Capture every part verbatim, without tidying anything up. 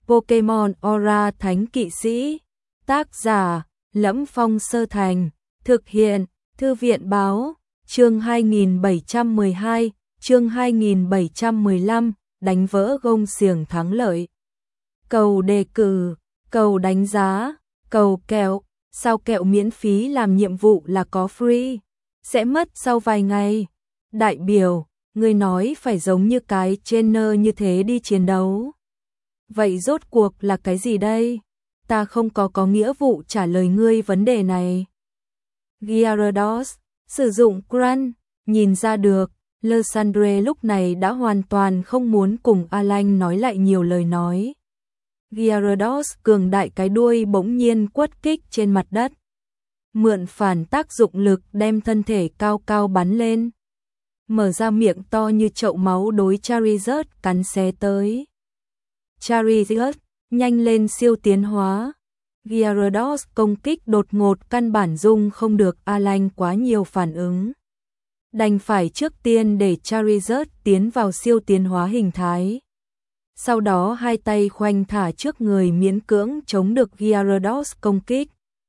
Pokemon Aura Thánh Kỵ Sĩ. Tác giả: Lẫm Phong Sơ Thành. Thực hiện: Thư viện báo. Chương hai nghìn bảy trăm mười hai, chương hai nghìn bảy trăm mười lăm, đánh vỡ gông xiềng thắng lợi. Cầu đề cử, cầu đánh giá, cầu kẹo. Sao kẹo miễn phí làm nhiệm vụ là có free? Sẽ mất sau vài ngày. Đại biểu, ngươi nói phải giống như cái trainer như thế đi chiến đấu. Vậy rốt cuộc là cái gì đây? Ta không có có nghĩa vụ trả lời ngươi vấn đề này. Gyarados, sử dụng Crunch, nhìn ra được, Lysandre lúc này đã hoàn toàn không muốn cùng Alan nói lại nhiều lời nói. Gyarados cường đại cái đuôi bỗng nhiên quất kích trên mặt đất. Mượn phản tác dụng lực đem thân thể cao cao bắn lên. Mở ra miệng to như chậu máu đối Charizard cắn xé tới. Charizard, nhanh lên siêu tiến hóa. Gyarados công kích đột ngột căn bản dung không được Alan quá nhiều phản ứng. Đành phải trước tiên để Charizard tiến vào siêu tiến hóa hình thái. Sau đó hai tay khoanh thả trước người miễn cưỡng chống được Gyarados công kích.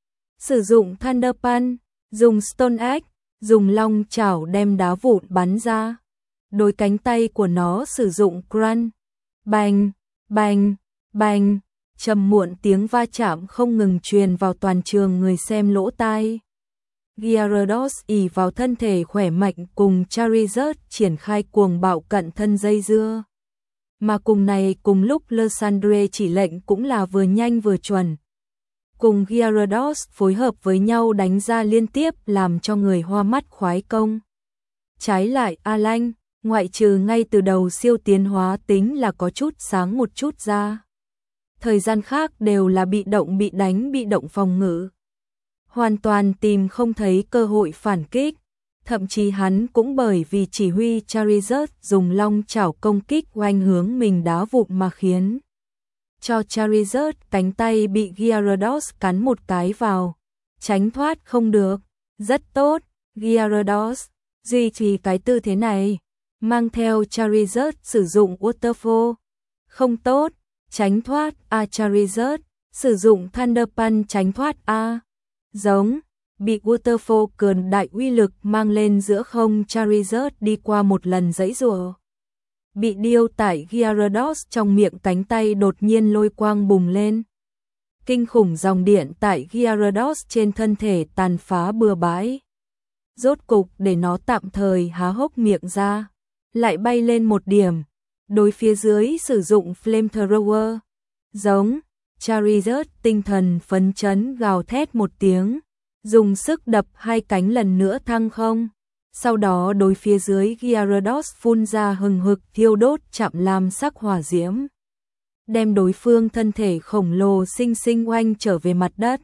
Sử dụng Thunder Punch, dùng Stone Axe, dùng long chảo đem đá vụn bắn ra. Đôi cánh tay của nó sử dụng Crunch. Bành, bành, bành, trầm muộn tiếng va chạm không ngừng truyền vào toàn trường người xem lỗ tai. Gyarados ỷ vào thân thể khỏe mạnh cùng Charizard triển khai cuồng bạo cận thân dây dưa. Mà cùng này cùng lúc Lysandre chỉ lệnh cũng là vừa nhanh vừa chuẩn. Cùng Gyarados phối hợp với nhau đánh ra liên tiếp làm cho người hoa mắt khoái công. Trái lại Alan, ngoại trừ ngay từ đầu siêu tiến hóa tính là có chút sáng một chút ra. Thời gian khác đều là bị động bị đánh bị động phòng ngự. Hoàn toàn tìm không thấy cơ hội phản kích. Thậm chí hắn cũng bởi vì chỉ huy Charizard dùng long chảo công kích oanh hướng mình đá vụn mà khiến cho Charizard cánh tay bị Gyarados cắn một cái vào. Tránh thoát không được. Rất tốt, Gyarados, duy trì cái tư thế này. Mang theo Charizard sử dụng Waterfall. Không tốt, tránh thoát A Charizard, sử dụng Thunder Punch tránh thoát A. Giống, bị Waterfall cường đại uy lực mang lên giữa không Charizard đi qua một lần giãy giụa. Bị điêu tải Gyarados trong miệng cánh tay đột nhiên lôi quang bùng lên. Kinh khủng dòng điện tại Gyarados trên thân thể tàn phá bừa bãi. Rốt cục để nó tạm thời há hốc miệng ra. Lại bay lên một điểm. Đối phía dưới sử dụng Flamethrower. Giống, Charizard tinh thần phấn chấn gào thét một tiếng. Dùng sức đập hai cánh lần nữa thăng không. Sau đó đối phía dưới Gyarados phun ra hừng hực thiêu đốt chạm lam sắc hỏa diễm. Đem đối phương thân thể khổng lồ sinh sinh oanh trở về mặt đất.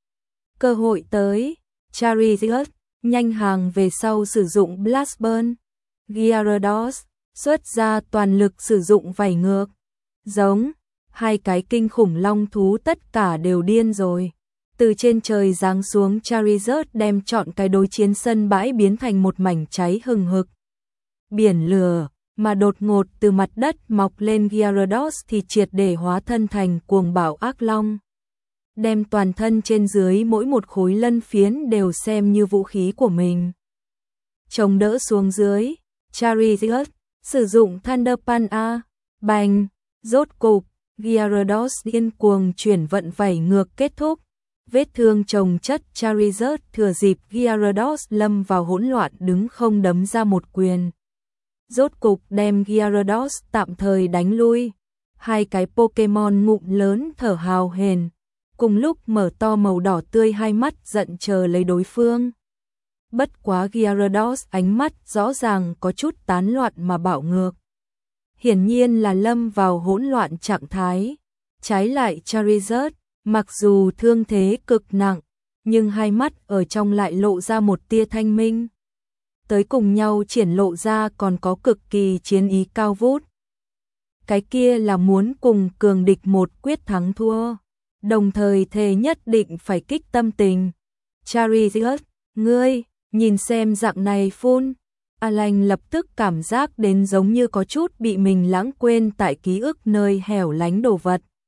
Cơ hội tới. Charizard, nhanh hàng về sau sử dụng Blast Burn. Gyarados, xuất ra toàn lực sử dụng vảy ngược. Giống, hai cái kinh khủng long thú tất cả đều điên rồi. Từ trên trời giáng xuống Charizard đem trọn cái đối chiến sân bãi biến thành một mảnh cháy hừng hực. Biển lửa, mà đột ngột từ mặt đất mọc lên Gyarados thì triệt để hóa thân thành cuồng bạo ác long. Đem toàn thân trên dưới mỗi một khối lân phiến đều xem như vũ khí của mình. Chống đỡ xuống dưới, Charizard, sử dụng Thunder Punch A, bành, rốt cục, Gyarados điên cuồng chuyển vận vảy ngược kết thúc. Vết thương chồng chất Charizard thừa dịp Gyarados lâm vào hỗn loạn đứng không đấm ra một quyền. Rốt cục đem Gyarados tạm thời đánh lui. Hai cái Pokemon ngụm lớn thở hào hển, cùng lúc mở to màu đỏ tươi hai mắt giận chờ lấy đối phương. Bất quá Gyarados ánh mắt rõ ràng có chút tán loạn mà bạo ngược. Hiển nhiên là lâm vào hỗn loạn trạng thái. Trái lại Charizard, mặc dù thương thế cực nặng, nhưng hai mắt ở trong lại lộ ra một tia thanh minh. Tới cùng nhau triển lộ ra còn có cực kỳ chiến ý cao vút. Cái kia là muốn cùng cường địch một quyết thắng thua, đồng thời thề nhất định phải kích tâm tình. Charizard, ngươi, nhìn xem dạng này phun. Alan lập tức cảm giác đến giống như có chút bị mình lãng quên tại ký ức nơi hẻo lánh đồ vật.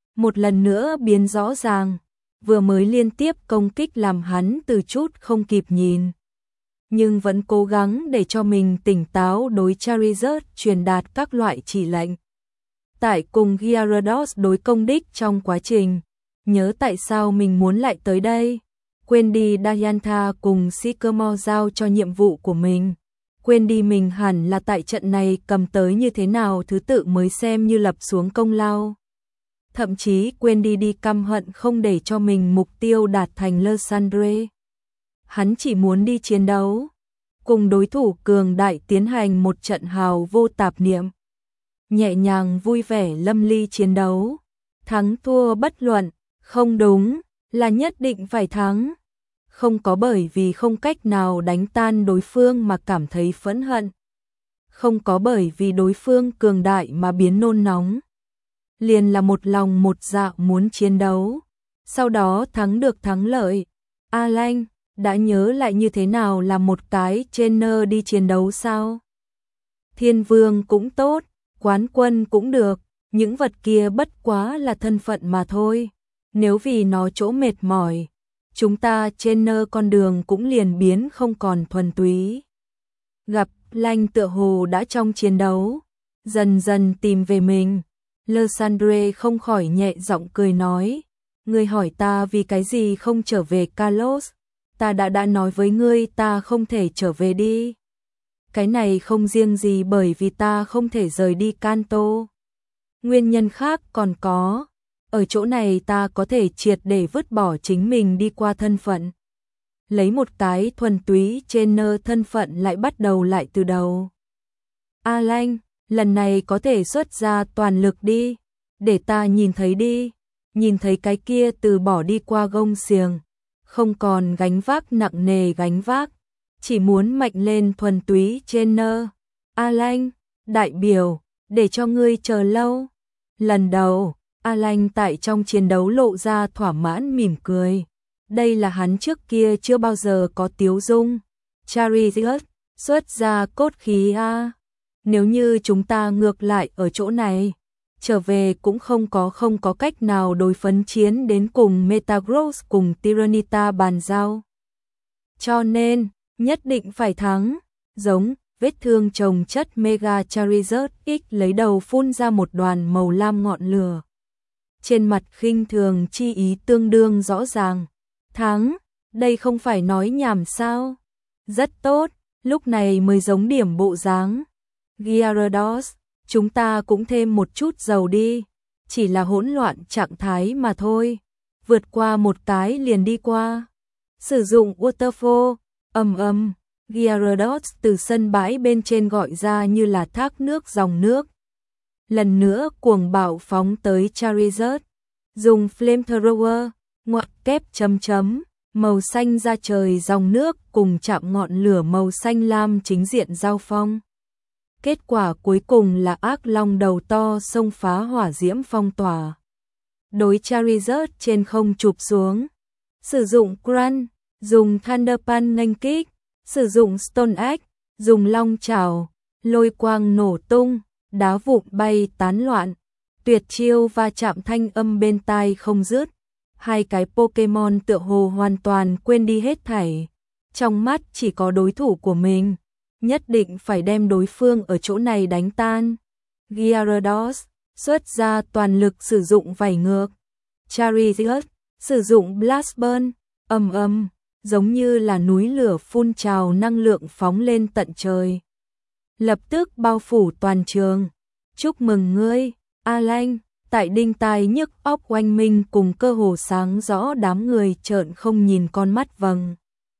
một lần nữa biến rõ ràng, vừa mới liên tiếp công kích làm hắn từ chút không kịp nhìn. Nhưng vẫn cố gắng để cho mình tỉnh táo đối Charizard truyền đạt các loại chỉ lệnh. Tại cùng Gyarados đối công đích trong quá trình, nhớ tại sao mình muốn lại tới đây, quên đi Diantha cùng Sycamore giao cho nhiệm vụ của mình, quên đi mình hẳn là tại trận này cầm tới như thế nào thứ tự mới xem như lập xuống công lao. Thậm chí quên đi đi căm hận không để cho mình mục tiêu đạt thành Lysandre. Hắn chỉ muốn đi chiến đấu, cùng đối thủ cường đại tiến hành một trận hào vô tạp niệm. Nhẹ nhàng vui vẻ lâm ly chiến đấu, thắng thua bất luận, không đúng, là nhất định phải thắng. Không có bởi vì không cách nào đánh tan đối phương mà cảm thấy phẫn hận. Không có bởi vì đối phương cường đại mà biến nôn nóng. Liền là một lòng một dạ muốn chiến đấu, sau đó thắng được thắng lợi. Alan đã nhớ lại như thế nào là một cái trainer đi chiến đấu sao? Thiên vương cũng tốt, quán quân cũng được, những vật kia bất quá là thân phận mà thôi. Nếu vì nó chỗ mệt mỏi, chúng ta trainer con đường cũng liền biến không còn thuần túy. Gặp Lanh tựa hồ đã trong chiến đấu, dần dần tìm về mình. Lysandre không khỏi nhẹ giọng cười nói, ngươi hỏi ta vì cái gì không trở về Kalos, ta đã đã nói với ngươi ta không thể trở về đi. Cái này không riêng gì bởi vì ta không thể rời đi Kanto. Nguyên nhân khác còn có, ở chỗ này ta có thể triệt để vứt bỏ chính mình đi qua thân phận. Lấy một cái thuần túy trainer thân phận lại bắt đầu lại từ đầu. Alan, lần này có thể xuất ra toàn lực đi, để ta nhìn thấy đi, nhìn thấy cái kia từ bỏ đi qua gông xiềng, không còn gánh vác nặng nề gánh vác, chỉ muốn mạnh lên thuần túy trainer. Alan, đại biểu, để cho ngươi chờ lâu. Lần đầu, Alan tại trong chiến đấu lộ ra thỏa mãn mỉm cười. Đây là hắn trước kia chưa bao giờ có tiếu dung. Charizard, xuất ra cốt khí a. Nếu như chúng ta ngược lại ở chỗ này, trở về cũng không có không có cách nào đối phấn chiến đến cùng Metagross cùng Tyranitar bàn giao. Cho nên, nhất định phải thắng, giống vết thương chồng chất Mega Charizard X lấy đầu phun ra một đoàn màu lam ngọn lửa. Trên mặt khinh thường chi ý tương đương rõ ràng. Thắng, đây không phải nói nhảm sao? Rất tốt, lúc này mới giống điểm bộ dáng. Gyarados, chúng ta cũng thêm một chút dầu đi, chỉ là hỗn loạn trạng thái mà thôi. Vượt qua một cái liền đi qua. Sử dụng Waterfall, ầm ầm, Gyarados từ sân bãi bên trên gọi ra như là thác nước dòng nước. Lần nữa cuồng bạo phóng tới Charizard, dùng Flamethrower, ngoặc kép chấm chấm, màu xanh ra trời dòng nước cùng chạm ngọn lửa màu xanh lam chính diện giao phong. Kết quả cuối cùng là ác long đầu to xông phá hỏa diễm phong tỏa. Đối Charizard trên không chụp xuống. Sử dụng Crunch, dùng Thunder Punch nghênh kích, sử dụng Stone Axe, dùng long trảo, lôi quang nổ tung, đá vụn bay tán loạn. Tuyệt chiêu va chạm thanh âm bên tai không dứt. Hai cái Pokemon tựa hồ hoàn toàn quên đi hết thảy. Trong mắt chỉ có đối thủ của mình. Nhất định phải đem đối phương ở chỗ này đánh tan. Gyarados xuất ra toàn lực sử dụng vảy ngược. Charizard sử dụng Blast Burn, ầm ầm, giống như là núi lửa phun trào năng lượng phóng lên tận trời. Lập tức bao phủ toàn trường. Chúc mừng ngươi, Alan, tại đinh tai nhức óc oanh minh cùng cơ hồ sáng rõ đám người trợn không nhìn con mắt vầng.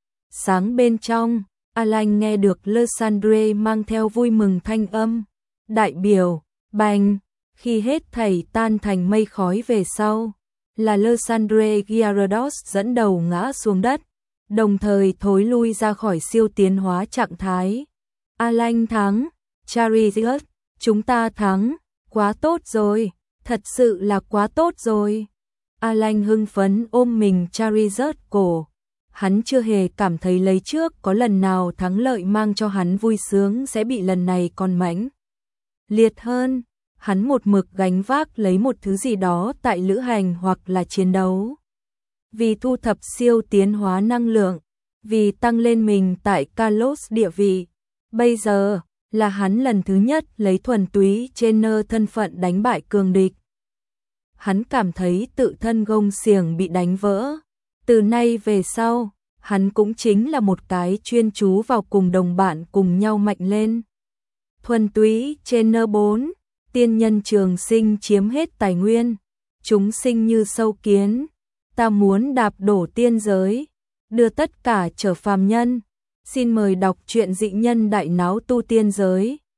Sáng bên trong, Alan nghe được Lysandre mang theo vui mừng thanh âm. Đại biểu, bành, khi hết thảy tan thành mây khói về sau, là Lysandre Gyarados dẫn đầu ngã xuống đất, đồng thời thối lui ra khỏi siêu tiến hóa trạng thái. Alan thắng, Charizard, chúng ta thắng, quá tốt rồi, thật sự là quá tốt rồi. Alan hưng phấn ôm mình Charizard cổ. Hắn chưa hề cảm thấy lấy trước có lần nào thắng lợi mang cho hắn vui sướng sẽ bị lần này còn mãnh liệt hơn. hắn một mực gánh vác lấy một thứ gì đó tại lữ hành hoặc là chiến đấu. Vì thu thập siêu tiến hóa năng lượng, vì tăng lên mình tại Kalos địa vị. Bây giờ, là hắn lần thứ nhất lấy thuần túy trainer thân phận đánh bại cường địch. Hắn cảm thấy tự thân gông xiềng bị đánh vỡ. Từ nay về sau, hắn cũng chính là một cái chuyên chú vào cùng đồng bạn cùng nhau mạnh lên. Thuần túy trainer bốn, tiên nhân trường sinh chiếm hết tài nguyên, chúng sinh như sâu kiến, ta muốn đạp đổ tiên giới, đưa tất cả trở phàm nhân. Xin mời đọc truyện Dị Nhân Đại Náo Tu Tiên Giới.